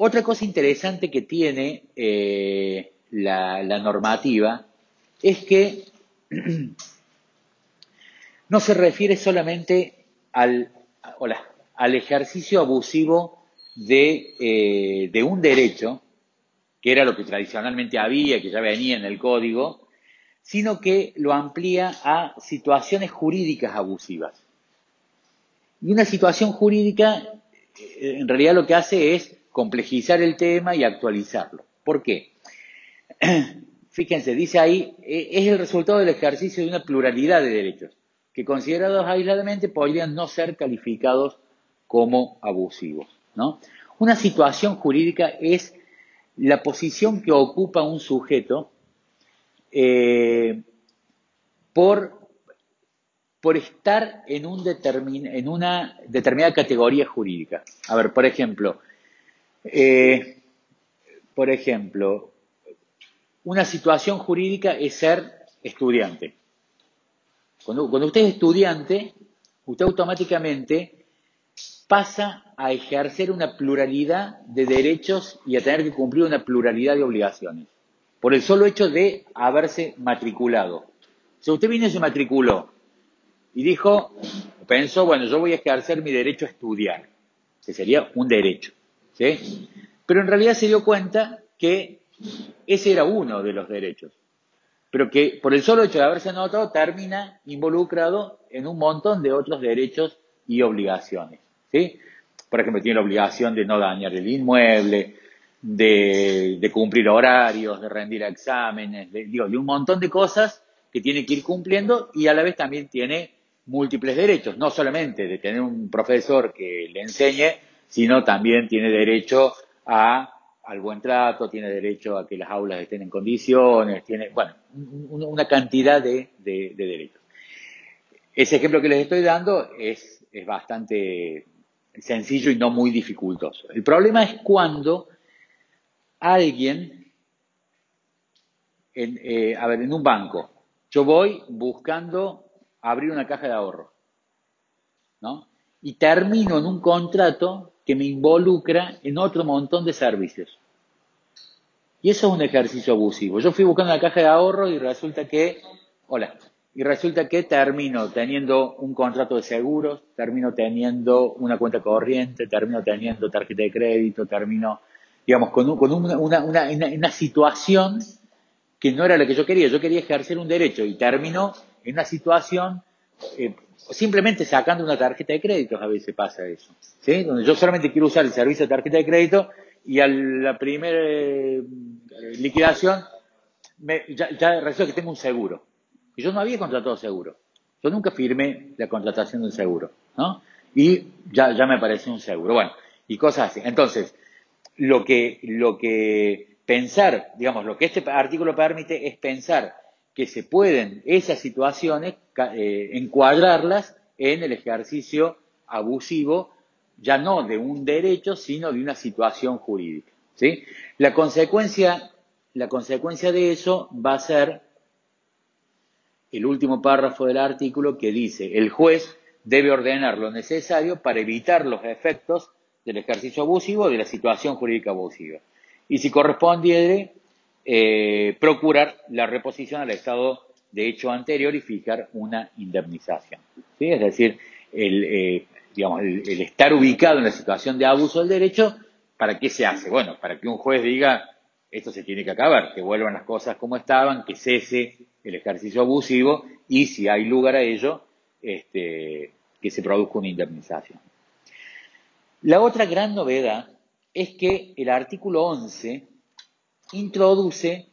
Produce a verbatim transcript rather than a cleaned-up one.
Otra cosa interesante que tiene eh, la, la normativa es que no se refiere solamente al, hola, al ejercicio abusivo de, eh, de un derecho, que era lo que tradicionalmente había, que ya venía en el código, sino que lo amplía a situaciones jurídicas abusivas. Y una situación jurídica, eh, en realidad lo que hace es complejizar el tema y actualizarlo. ¿Por qué? Fíjense, dice ahí, eh, es el resultado del ejercicio de una pluralidad de derechos, que considerados aisladamente podrían no ser calificados como abusivos, ¿no? Una situación jurídica es la posición que ocupa un sujeto eh, por, por estar en, un determin, en una determinada categoría jurídica. A ver, por ejemplo, eh, por ejemplo, una situación jurídica es ser estudiante. Cuando, cuando usted es estudiante, usted automáticamente pasa a ejercer una pluralidad de derechos y a tener que cumplir una pluralidad de obligaciones, por el solo hecho de haberse matriculado. Si usted viene y se matriculó y dijo, pensó, bueno, yo voy a ejercer mi derecho a estudiar, que sería un derecho, ¿sí? Pero en realidad se dio cuenta que ese era uno de los derechos, pero que por el solo hecho de haberse anotado termina involucrado en un montón de otros derechos y obligaciones, ¿sí? Por ejemplo, tiene la obligación de no dañar el inmueble, de, de cumplir horarios, de rendir exámenes, de, digo, de un montón de cosas que tiene que ir cumpliendo y a la vez también tiene múltiples derechos, no solamente de tener un profesor que le enseñe, sino también tiene derecho a al buen trato, tiene derecho a que las aulas estén en condiciones, tiene, bueno, una cantidad de, de, de derechos. Ese ejemplo que les estoy dando es, es bastante sencillo y no muy dificultoso. El problema es cuando alguien, en, eh, a ver, en un banco, yo voy buscando abrir una caja de ahorro, ¿no? Y termino en un contrato que me involucra en otro montón de servicios. Y eso es un ejercicio abusivo. Yo fui buscando una caja de ahorro y resulta que, hola, y resulta que termino teniendo un contrato de seguros, termino teniendo una cuenta corriente, termino teniendo tarjeta de crédito, termino, digamos, con, un, con una, una, una, una situación que no era la que yo quería. Yo quería ejercer un derecho y termino en una situación, eh, simplemente sacando una tarjeta de crédito, a veces pasa eso, ¿sí? Donde yo solamente quiero usar el servicio de tarjeta de crédito y a la primera eh, liquidación me, ya, ya resulta que tengo un seguro. Y yo no había contratado seguro. Yo nunca firmé la contratación de un seguro, ¿no? Y ya, ya me apareció un seguro. Bueno, y cosas así. Entonces, lo que, lo que pensar, digamos, lo que este artículo permite es pensar que se pueden esas situaciones eh, encuadrarlas en el ejercicio abusivo, ya no de un derecho, sino de una situación jurídica, ¿sí? La consecuencia, la consecuencia de eso va a ser el último párrafo del artículo que dice, el juez debe ordenar lo necesario para evitar los efectos del ejercicio abusivo o de la situación jurídica abusiva. Y si correspondiere, eh, procurar la reposición al estado de hecho anterior y fijar una indemnización, ¿sí? Es decir, el, eh, digamos, el, el estar ubicado en la situación de abuso del derecho, ¿para qué se hace? Bueno, para que un juez diga, esto se tiene que acabar, que vuelvan las cosas como estaban, que cese el ejercicio abusivo y, si hay lugar a ello, este, que se produzca una indemnización. La otra gran novedad es que el artículo once introduce